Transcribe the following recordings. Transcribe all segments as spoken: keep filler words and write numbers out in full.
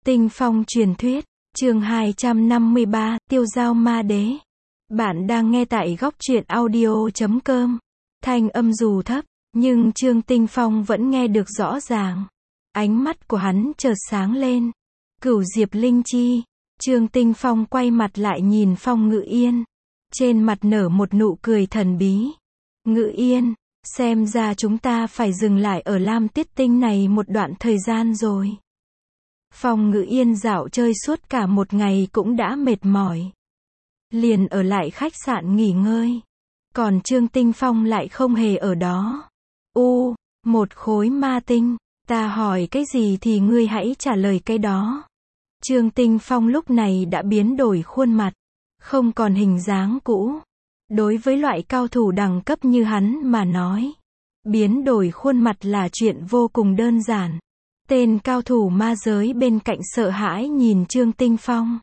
Tinh Phong truyền thuyết, chương hai trăm năm mươi ba, Tiêu Dao Ma Đế. Bạn đang nghe tại góc truyện audio chấm com. Thanh âm dù thấp, nhưng Trương Tinh Phong vẫn nghe được rõ ràng. Ánh mắt của hắn chợt sáng lên. Cửu Diệp Linh Chi. Trương Tinh Phong quay mặt lại nhìn Phong Ngự Yên. Trên mặt nở một nụ cười thần bí. Ngự Yên, xem ra chúng ta phải dừng lại ở Lam Tiết Tinh này một đoạn thời gian rồi. Phong Ngự Yên dạo chơi suốt cả một ngày cũng đã mệt mỏi. Liền ở lại khách sạn nghỉ ngơi. Còn Trương Tinh Phong lại không hề ở đó. U, một khối ma tinh, ta hỏi cái gì thì ngươi hãy trả lời cái đó. Trương Tinh Phong lúc này đã biến đổi khuôn mặt, không còn hình dáng cũ. Đối với loại cao thủ đẳng cấp như hắn mà nói, biến đổi khuôn mặt là chuyện vô cùng đơn giản. Tên cao thủ ma giới bên cạnh sợ hãi nhìn Trương Tinh Phong.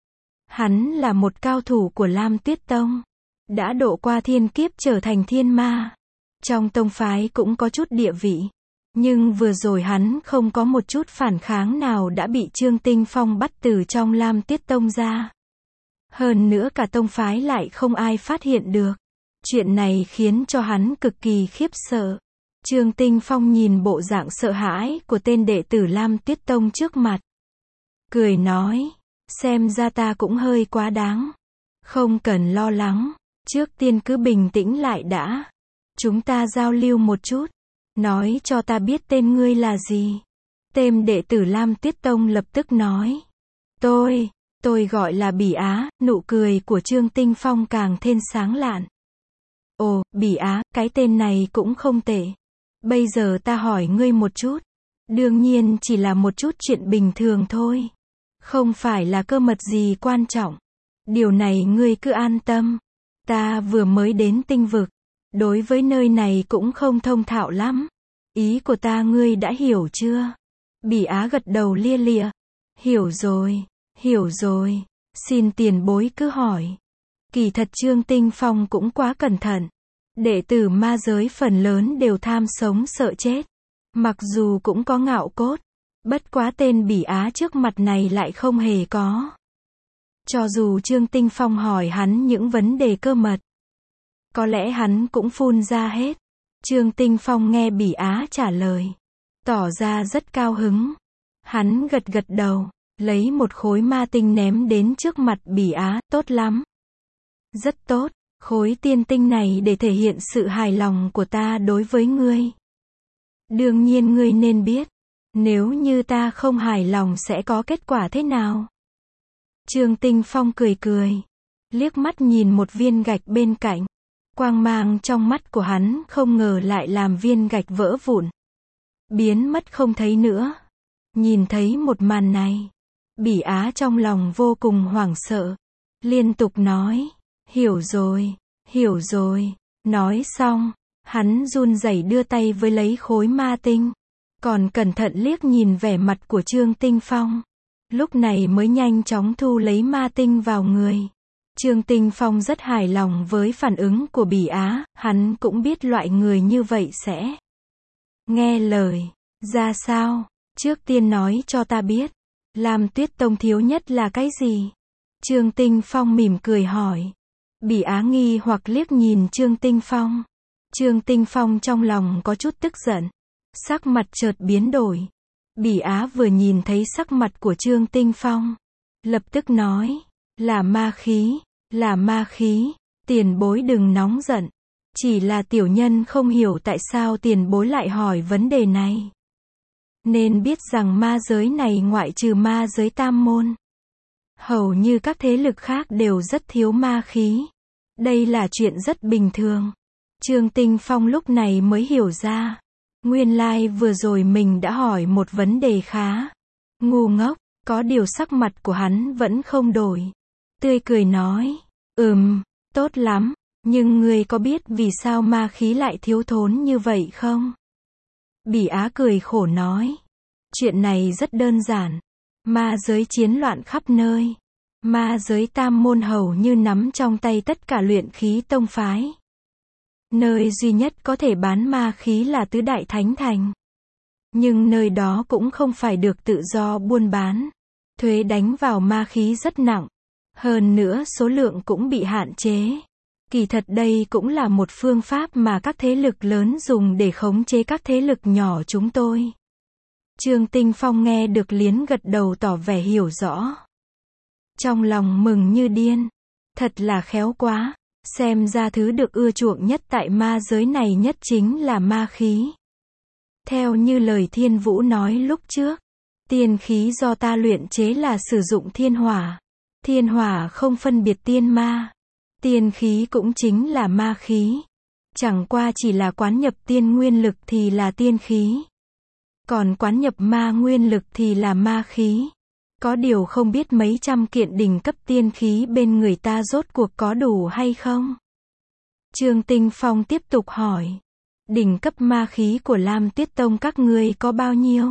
Hắn là một cao thủ của Lam Tuyết Tông, đã độ qua thiên kiếp trở thành thiên ma. Trong tông phái cũng có chút địa vị. Nhưng vừa rồi hắn không có một chút phản kháng nào đã bị Trương Tinh Phong bắt từ trong Lam Tuyết Tông ra. Hơn nữa cả tông phái lại không ai phát hiện được. Chuyện này khiến cho hắn cực kỳ khiếp sợ. Trương Tinh Phong nhìn bộ dạng sợ hãi của tên đệ tử Lam Tuyết Tông trước mặt. Cười nói, xem ra ta cũng hơi quá đáng. Không cần lo lắng, trước tiên cứ bình tĩnh lại đã. Chúng ta giao lưu một chút. Nói cho ta biết tên ngươi là gì. Tên đệ tử Lam Tuyết Tông lập tức nói. Tôi, tôi gọi là Bỉ Á. Nụ cười của Trương Tinh Phong càng thêm sáng lạn. Ồ, Bỉ Á, cái tên này cũng không tệ. Bây giờ ta hỏi ngươi một chút. Đương nhiên chỉ là một chút chuyện bình thường thôi. Không phải là cơ mật gì quan trọng. Điều này ngươi cứ an tâm. Ta vừa mới đến tinh vực. Đối với nơi này cũng không thông thạo lắm. Ý của ta ngươi đã hiểu chưa? Bỉ Á gật đầu lia lịa. Hiểu rồi, hiểu rồi. Xin tiền bối cứ hỏi. Kỳ thật Trương Tinh Phong cũng quá cẩn thận. Đệ tử ma giới phần lớn đều tham sống sợ chết. Mặc dù cũng có ngạo cốt. Bất quá tên Bỉ Á trước mặt này lại không hề có. Cho dù Trương Tinh Phong hỏi hắn những vấn đề cơ mật, có lẽ hắn cũng phun ra hết. Trương Tinh Phong nghe Bỉ Á trả lời, tỏ ra rất cao hứng. Hắn gật gật đầu, lấy một khối ma tinh ném đến trước mặt Bỉ Á, tốt lắm. Rất tốt, khối tiên tinh này để thể hiện sự hài lòng của ta đối với ngươi. Đương nhiên ngươi nên biết, nếu như ta không hài lòng sẽ có kết quả thế nào. Trương Tinh Phong cười cười, liếc mắt nhìn một viên gạch bên cạnh. Quang mang trong mắt của hắn không ngờ lại làm viên gạch vỡ vụn. Biến mất không thấy nữa. Nhìn thấy một màn này, Bỉ Á trong lòng vô cùng hoảng sợ. Liên tục nói, hiểu rồi, hiểu rồi. Nói xong, hắn run rẩy đưa tay với lấy khối ma tinh. Còn cẩn thận liếc nhìn vẻ mặt của Trương Tinh Phong. Lúc này mới nhanh chóng thu lấy ma tinh vào người. Trương Tinh Phong rất hài lòng với phản ứng của Bỉ Á, hắn cũng biết loại người như vậy sẽ nghe lời. Ra sao? Trước tiên nói cho ta biết, Lam Tuyết Tông thiếu nhất là cái gì? Trương Tinh Phong mỉm cười hỏi. Bỉ Á nghi hoặc liếc nhìn Trương Tinh Phong. Trương Tinh Phong trong lòng có chút tức giận. Sắc mặt chợt biến đổi. Bỉ Á vừa nhìn thấy sắc mặt của Trương Tinh Phong, lập tức nói, là ma khí, là ma khí, tiền bối đừng nóng giận. Chỉ là tiểu nhân không hiểu tại sao tiền bối lại hỏi vấn đề này. Nên biết rằng ma giới này ngoại trừ ma giới tam môn, hầu như các thế lực khác đều rất thiếu ma khí. Đây là chuyện rất bình thường. Trương Tinh Phong lúc này mới hiểu ra. Nguyên lai vừa rồi mình đã hỏi một vấn đề khá ngu ngốc, có điều sắc mặt của hắn vẫn không đổi. Tươi cười nói, ừm, tốt lắm, nhưng ngươi có biết vì sao ma khí lại thiếu thốn như vậy không? Bỉ Á cười khổ nói, chuyện này rất đơn giản. Ma giới chiến loạn khắp nơi. Ma giới tam môn hầu như nắm trong tay tất cả luyện khí tông phái. Nơi duy nhất có thể bán ma khí là Tứ Đại Thánh Thành. Nhưng nơi đó cũng không phải được tự do buôn bán. thuế đánh vào ma khí rất nặng. Hơn nữa số lượng cũng bị hạn chế. Kỳ thật đây cũng là một phương pháp mà các thế lực lớn dùng để khống chế các thế lực nhỏ chúng tôi. Trương Tinh Phong nghe được liến gật đầu tỏ vẻ hiểu rõ. Trong lòng mừng như điên. Thật là khéo quá. Xem ra thứ được ưa chuộng nhất tại ma giới này nhất chính là ma khí. Theo như lời Thiên Vũ nói lúc trước, tiên khí do ta luyện chế là sử dụng thiên hỏa. Thiên hỏa không phân biệt tiên ma. Tiên khí cũng chính là ma khí. Chẳng qua chỉ là quán nhập tiên nguyên lực thì là tiên khí. Còn quán nhập ma nguyên lực thì là ma khí. Có điều không biết mấy trăm kiện đỉnh cấp tiên khí bên người ta rốt cuộc có đủ hay không? Trương Tinh Phong tiếp tục hỏi. Đỉnh cấp ma khí của Lam Tuyết Tông các ngươi có bao nhiêu?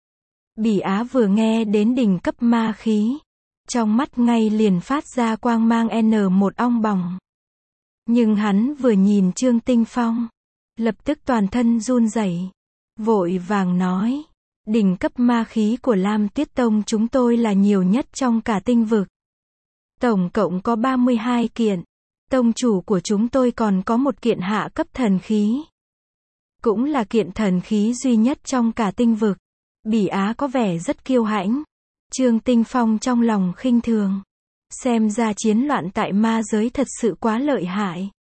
Bỉ Á vừa nghe đến đỉnh cấp ma khí, trong mắt ngay liền phát ra quang mang N một ong bỏng. Nhưng hắn vừa nhìn Trương Tinh Phong, lập tức toàn thân run rẩy, vội vàng nói. Đỉnh cấp ma khí của Lam Tuyết Tông chúng tôi là nhiều nhất trong cả tinh vực. Tổng cộng có ba mươi hai kiện. Tông chủ của chúng tôi còn có một kiện hạ cấp thần khí. Cũng là kiện thần khí duy nhất trong cả tinh vực. Bỉ Á có vẻ rất kiêu hãnh. Trương Tinh Phong trong lòng khinh thường. Xem ra chiến loạn tại ma giới thật sự quá lợi hại.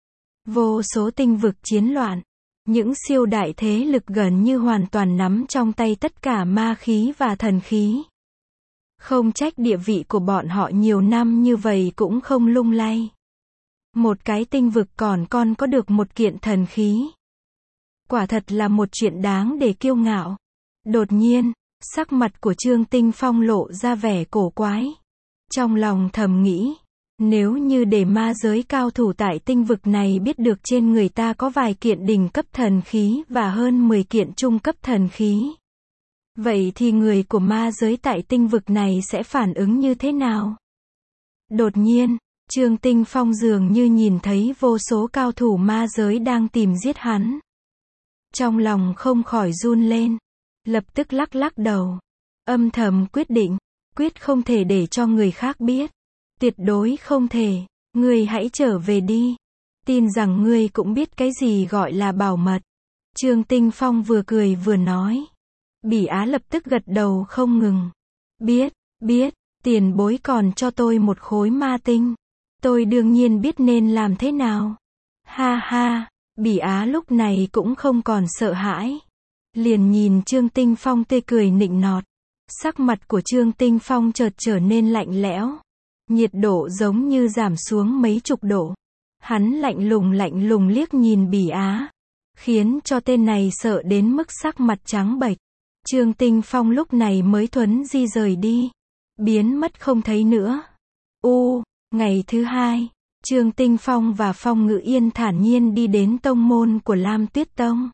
Vô số tinh vực chiến loạn. Những siêu đại thế lực gần như hoàn toàn nắm trong tay tất cả ma khí và thần khí. Không trách địa vị của bọn họ nhiều năm như vậy cũng không lung lay. Một cái tinh vực còn con có được một kiện thần khí. Quả thật là một chuyện đáng để kiêu ngạo. Đột nhiên, sắc mặt của Trương Tinh Phong lộ ra vẻ cổ quái. Trong lòng thầm nghĩ, nếu như để ma giới cao thủ tại tinh vực này biết được trên người ta có vài kiện đỉnh cấp thần khí và hơn mười kiện trung cấp thần khí. Vậy thì người của ma giới tại tinh vực này sẽ phản ứng như thế nào? Đột nhiên, Trương Tinh Phong dường như nhìn thấy vô số cao thủ ma giới đang tìm giết hắn. Trong lòng không khỏi run lên. Lập tức lắc lắc đầu. Âm thầm quyết định, quyết không thể để cho người khác biết. Tuyệt đối không thể. Ngươi hãy trở về đi. Tin rằng ngươi cũng biết cái gì gọi là bảo mật. Trương Tinh Phong vừa cười vừa nói. Bỉ Á lập tức gật đầu không ngừng. Biết, biết, tiền bối còn cho tôi một khối ma tinh. Tôi đương nhiên biết nên làm thế nào. Ha ha, Bỉ Á lúc này cũng không còn sợ hãi. Liền nhìn Trương Tinh Phong tươi cười nịnh nọt. Sắc mặt của Trương Tinh Phong chợt trở nên lạnh lẽo. Nhiệt độ giống như giảm xuống mấy chục độ. Hắn lạnh lùng lạnh lùng liếc nhìn Bỉ Á. Khiến cho tên này sợ đến mức sắc mặt trắng bệch. Trương Tinh Phong lúc này mới thuấn di rời đi. Biến mất không thấy nữa. U, ngày thứ hai, Trương Tinh Phong và Phong Ngự Yên thản nhiên đi đến tông môn của Lam Tuyết Tông.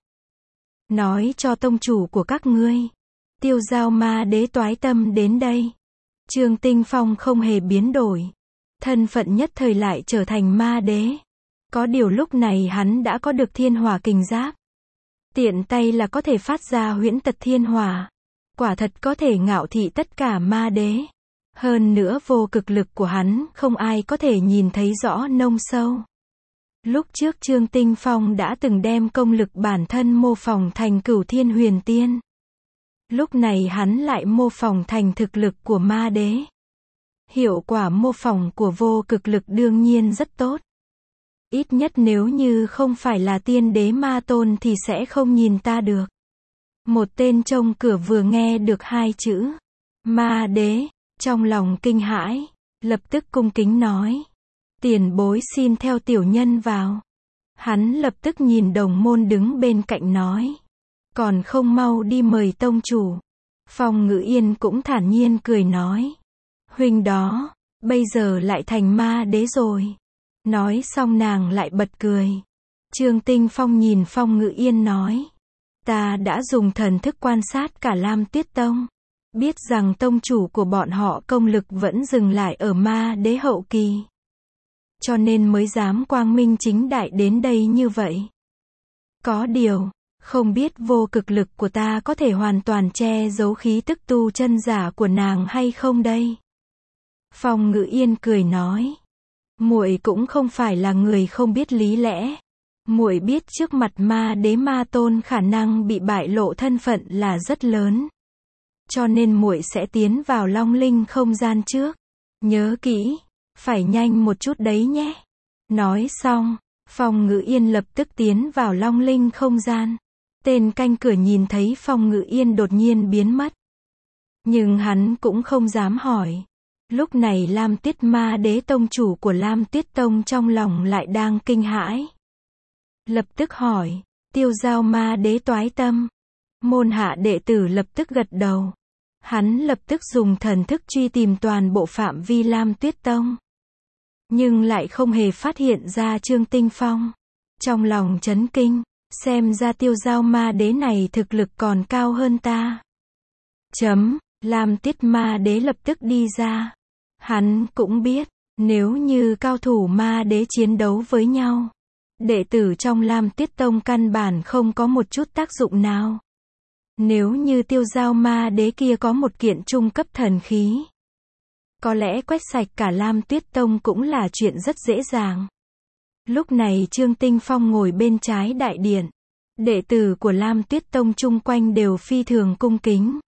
Nói cho tông chủ của các ngươi. Tiêu Giao Ma Đế toái tâm đến đây. Trương Tinh Phong không hề biến đổi. Thân phận nhất thời lại trở thành ma đế. Có điều lúc này hắn đã có được thiên hỏa kình giáp. Tiện tay là có thể phát ra huyễn tật thiên hỏa. Quả thật có thể ngạo thị tất cả ma đế. Hơn nữa vô cực lực của hắn không ai có thể nhìn thấy rõ nông sâu. Lúc trước Trương Tinh Phong đã từng đem công lực bản thân mô phỏng thành Cửu Thiên Huyền Tiên. Lúc này hắn lại mô phỏng thành thực lực của ma đế. Hiệu quả mô phỏng của vô cực lực đương nhiên rất tốt. Ít nhất nếu như không phải là tiên đế ma tôn thì sẽ không nhìn ta được. Một tên trông cửa vừa nghe được hai chữ ma đế, trong lòng kinh hãi, lập tức cung kính nói. Tiền bối xin theo tiểu nhân vào. Hắn lập tức nhìn đồng môn đứng bên cạnh nói. Còn không mau đi mời tông chủ. Phong Ngự Yên cũng thản nhiên cười nói. Huynh đó, bây giờ lại thành ma đế rồi. Nói xong nàng lại bật cười. Trương Tinh Phong nhìn Phong Ngự Yên nói. Ta đã dùng thần thức quan sát cả Lam Tuyết Tông. Biết rằng tông chủ của bọn họ công lực vẫn dừng lại ở ma đế hậu kỳ. Cho nên mới dám quang minh chính đại đến đây như vậy. Có điều, Không biết vô cực lực của ta có thể hoàn toàn che giấu khí tức tu chân giả của nàng hay không đây? Phong Ngữ Yên cười nói. Muội cũng không phải là người không biết lý lẽ. Muội biết trước mặt ma đế ma tôn khả năng bị bại lộ thân phận là rất lớn. Cho nên muội sẽ tiến vào Long Linh không gian trước. Nhớ kỹ, phải nhanh một chút đấy nhé. Nói xong, Phong Ngữ Yên lập tức tiến vào Long Linh không gian. Tên canh cửa nhìn thấy Phong Ngữ Yên đột nhiên biến mất. Nhưng hắn cũng không dám hỏi. Lúc này Lam Tiết Ma Đế tông chủ của Lam Tiết Tông trong lòng lại đang kinh hãi. Lập tức hỏi, Tiêu Giao Ma Đế toái tâm. Môn hạ đệ tử lập tức gật đầu. Hắn lập tức dùng thần thức truy tìm toàn bộ phạm vi Lam Tuyết Tông. Nhưng lại không hề phát hiện ra Trương Tinh Phong. Trong lòng chấn kinh, xem ra Tiêu Giao Ma Đế này thực lực còn cao hơn ta. Chấm, Lam Tiết Ma Đế lập tức đi ra. Hắn cũng biết, nếu như cao thủ ma đế chiến đấu với nhau, đệ tử trong Lam Tiết Tông căn bản không có một chút tác dụng nào. Nếu như Tiêu Giao Ma Đế kia có một kiện trung cấp thần khí, có lẽ quét sạch cả Lam Tuyết Tông cũng là chuyện rất dễ dàng. Lúc này Trương Tinh Phong ngồi bên trái đại điện. Đệ tử của Lam Tuyết Tông chung quanh đều phi thường cung kính.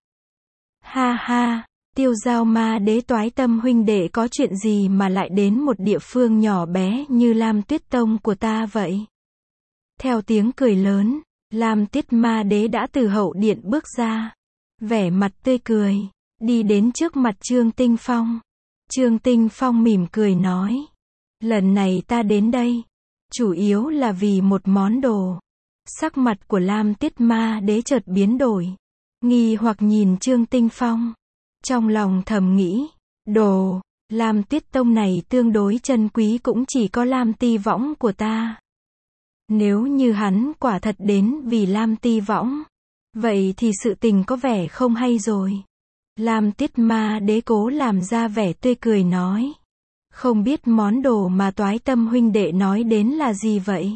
Ha ha, Tiêu Giao Ma Đế toái tâm huynh đệ có chuyện gì mà lại đến một địa phương nhỏ bé như Lam Tuyết Tông của ta vậy? Theo tiếng cười lớn, Lam Tiết Ma Đế đã từ hậu điện bước ra. Vẻ mặt tươi cười, đi đến trước mặt Trương Tinh Phong. Trương Tinh Phong mỉm cười nói. Lần này ta đến đây, chủ yếu là vì một món đồ. Sắc mặt của Lam Tiết Ma Đế chợt biến đổi. Nghi hoặc nhìn Trương Tinh Phong. Trong lòng thầm nghĩ, đồ, Lam Tuyết Tông này tương đối chân quý cũng chỉ có Lam Ti Võng của ta. Nếu như hắn quả thật đến vì Lam Ti Võng, vậy thì sự tình có vẻ không hay rồi. Lam Tiết Ma Đế cố làm ra vẻ tươi cười nói. Không biết món đồ mà toái tâm huynh đệ nói đến là gì vậy?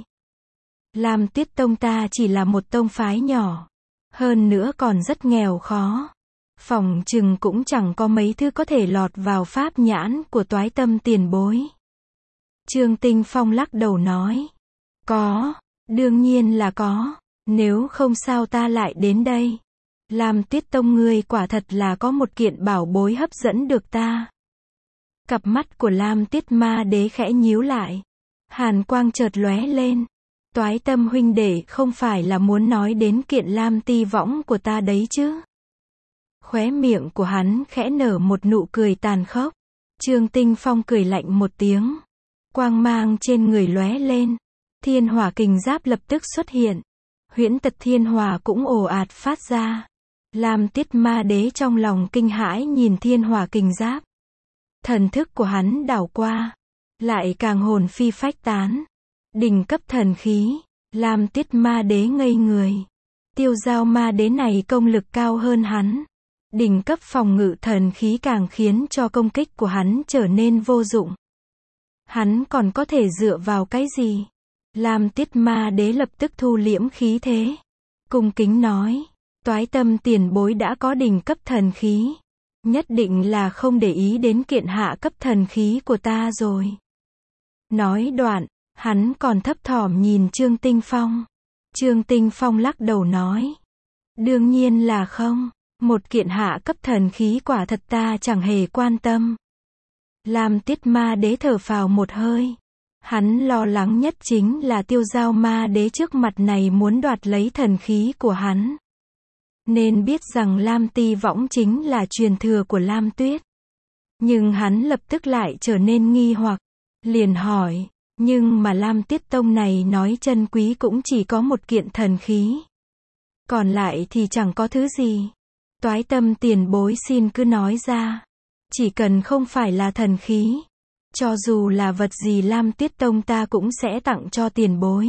Lam Tuyết Tông ta chỉ là một tông phái nhỏ. Hơn nữa còn rất nghèo khó. Phòng chừng cũng chẳng có mấy thứ có thể lọt vào pháp nhãn của toái tâm tiền bối. Trương Tinh Phong lắc đầu nói. Có, đương nhiên là có. Nếu không sao ta lại đến đây. Lam Tuyết Tông ngươi quả thật là có một kiện bảo bối hấp dẫn được ta. Cặp mắt của Lam Tiết Ma Đế khẽ nhíu lại. Hàn quang chợt lóe lên. Toái tâm huynh đệ không phải là muốn nói đến kiện Lam Ti Võng của ta đấy chứ? Khóe miệng của hắn khẽ nở một nụ cười tàn khốc. Trương Tinh Phong cười lạnh một tiếng. Quang mang trên người lóe lên. Thiên hỏa kình giáp lập tức xuất hiện. Huyễn tật thiên hỏa cũng ồ ạt phát ra. Lam Tiết Ma Đế trong lòng kinh hãi nhìn thiên hỏa kình giáp. Thần thức của hắn đảo qua. Lại càng hồn phi phách tán. Đỉnh cấp thần khí. Lam Tiết Ma Đế ngây người. Tiêu Giao Ma Đế này công lực cao hơn hắn. Đỉnh cấp phòng ngự thần khí càng khiến cho công kích của hắn trở nên vô dụng. Hắn còn có thể dựa vào cái gì? Lam Tiết Ma Đế lập tức thu liễm khí thế. Cung kính nói. Toái tâm tiền bối đã có đỉnh cấp thần khí. Nhất định là không để ý đến kiện hạ cấp thần khí của ta rồi. Nói đoạn, hắn còn thấp thỏm nhìn Trương Tinh Phong. Trương Tinh Phong lắc đầu nói. Đương nhiên là không. Một kiện hạ cấp thần khí quả thật ta chẳng hề quan tâm. Lam Tiết Ma Đế thở phào một hơi. Hắn lo lắng nhất chính là Tiêu Giao Ma Đế trước mặt này muốn đoạt lấy thần khí của hắn. Nên biết rằng Lam Ti Võng chính là truyền thừa của Lam Tuyết. Nhưng hắn lập tức lại trở nên nghi hoặc. Liền hỏi, nhưng mà Lam Tiết Tông này nói chân quý cũng chỉ có một kiện thần khí. Còn lại thì chẳng có thứ gì. Toái tâm tiền bối xin cứ nói ra. Chỉ cần không phải là thần khí. Cho dù là vật gì Lam Tiết Tông ta cũng sẽ tặng cho tiền bối.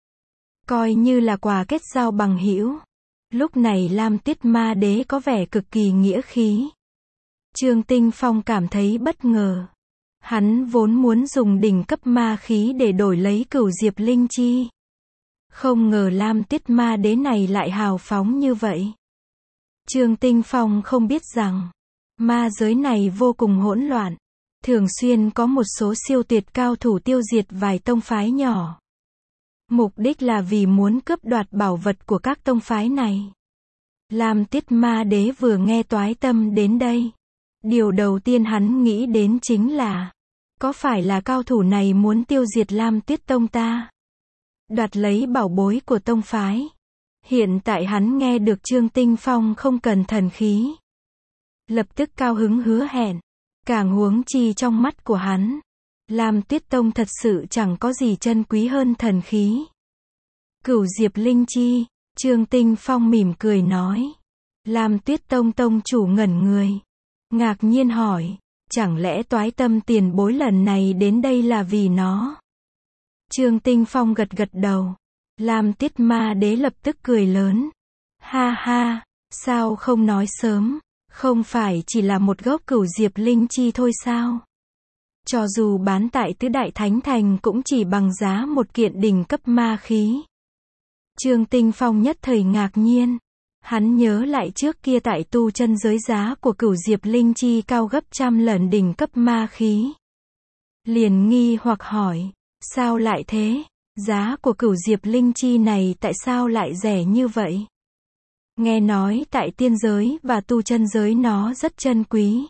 Coi như là quà kết giao bằng hữu. Lúc này Lam Tiết Ma Đế có vẻ cực kỳ nghĩa khí. Trương Tinh Phong cảm thấy bất ngờ. Hắn vốn muốn dùng đỉnh cấp ma khí để đổi lấy Cửu Diệp Linh Chi. Không ngờ Lam Tuyết Ma Đế này lại hào phóng như vậy. Trương Tinh Phong không biết rằng, ma giới này vô cùng hỗn loạn. Thường xuyên có một số siêu tuyệt cao thủ tiêu diệt vài tông phái nhỏ. Mục đích là vì muốn cướp đoạt bảo vật của các tông phái này. Lam Tuyết Ma Đế vừa nghe Toái Tâm đến đây. Điều đầu tiên hắn nghĩ đến chính là, có phải là cao thủ này muốn tiêu diệt Lam Tuyết Tông ta? Đoạt lấy bảo bối của tông phái. Hiện tại hắn nghe được Trương Tinh Phong không cần thần khí. Lập tức cao hứng hứa hẹn. Càng huống chi trong mắt của hắn, Lam Tuyết Tông thật sự chẳng có gì chân quý hơn thần khí. Cửu Diệp Linh Chi, Trương Tinh Phong mỉm cười nói. Lam Tuyết Tông tông chủ ngẩn người. Ngạc nhiên hỏi, chẳng lẽ Toái Tâm tiền bối lần này đến đây là vì nó? Trương Tinh Phong gật gật đầu. Lam Tuyết Ma Đế lập tức cười lớn. Ha ha, sao không nói sớm? Không phải chỉ là một gốc cửu diệp linh chi thôi sao? Cho dù bán tại tứ đại thánh thành cũng chỉ bằng giá một kiện đỉnh cấp ma khí. Trương Tinh Phong nhất thời ngạc nhiên. Hắn nhớ lại trước kia tại tu chân giới giá của cửu diệp linh chi cao gấp trăm lần đỉnh cấp ma khí. Liền nghi hoặc hỏi, sao lại thế? Giá của cửu diệp linh chi này tại sao lại rẻ như vậy? Nghe nói tại tiên giới và tu chân giới nó rất chân quý.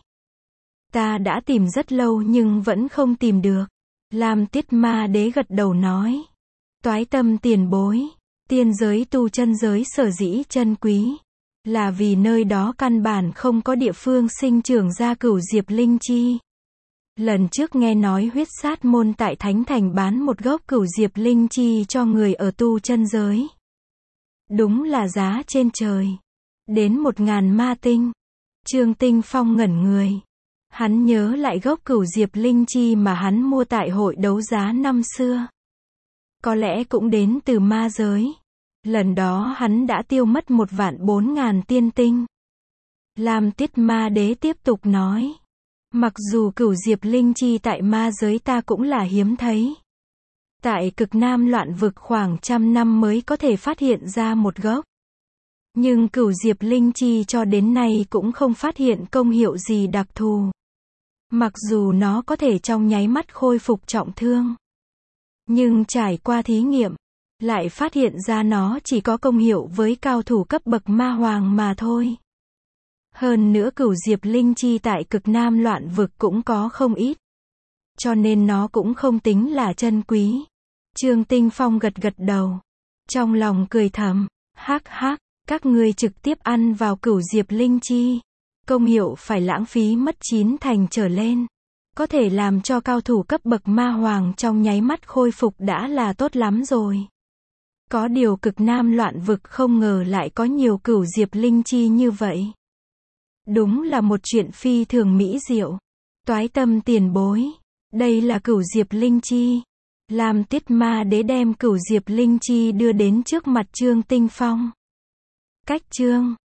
Ta đã tìm rất lâu nhưng vẫn không tìm được. Lam Tuyết Ma Đế gật đầu nói. Toái Tâm tiền bối. Tiên giới tu chân giới sở dĩ chân quý. Là vì nơi đó căn bản không có địa phương sinh trưởng ra cửu diệp linh chi. Lần trước nghe nói huyết sát môn tại Thánh Thành bán một gốc cửu diệp linh chi cho người ở tu chân giới. Đúng là giá trên trời. Đến một ngàn ma tinh. Trương Tinh Phong ngẩn người. Hắn nhớ lại gốc cửu diệp linh chi mà hắn mua tại hội đấu giá năm xưa. Có lẽ cũng đến từ ma giới. Lần đó hắn đã tiêu mất một vạn bốn ngàn tiên tinh. Lam Tuyết Ma Đế tiếp tục nói. Mặc dù cửu diệp linh chi tại ma giới ta cũng là hiếm thấy. Tại cực nam loạn vực khoảng trăm năm mới có thể phát hiện ra một gốc. Nhưng cửu diệp linh chi cho đến nay cũng không phát hiện công hiệu gì đặc thù. Mặc dù nó có thể trong nháy mắt khôi phục trọng thương. Nhưng trải qua thí nghiệm, lại phát hiện ra nó chỉ có công hiệu với cao thủ cấp bậc ma hoàng mà thôi. Hơn nữa cửu diệp linh chi tại cực nam loạn vực cũng có không ít. Cho nên nó cũng không tính là chân quý. Trương Tinh Phong gật gật đầu. Trong lòng cười thầm. Hắc hắc, các ngươi trực tiếp ăn vào cửu diệp linh chi. Công hiệu phải lãng phí mất chín thành trở lên. Có thể làm cho cao thủ cấp bậc ma hoàng trong nháy mắt khôi phục đã là tốt lắm rồi. Có điều cực nam loạn vực không ngờ lại có nhiều cửu diệp linh chi như vậy. Đúng là một chuyện phi thường mỹ diệu. Toái Tâm tiền bối. Đây là cửu diệp linh chi. Lam Tuyết Ma Đế đem cửu diệp linh chi đưa đến trước mặt Trương Tinh Phong. Cách chương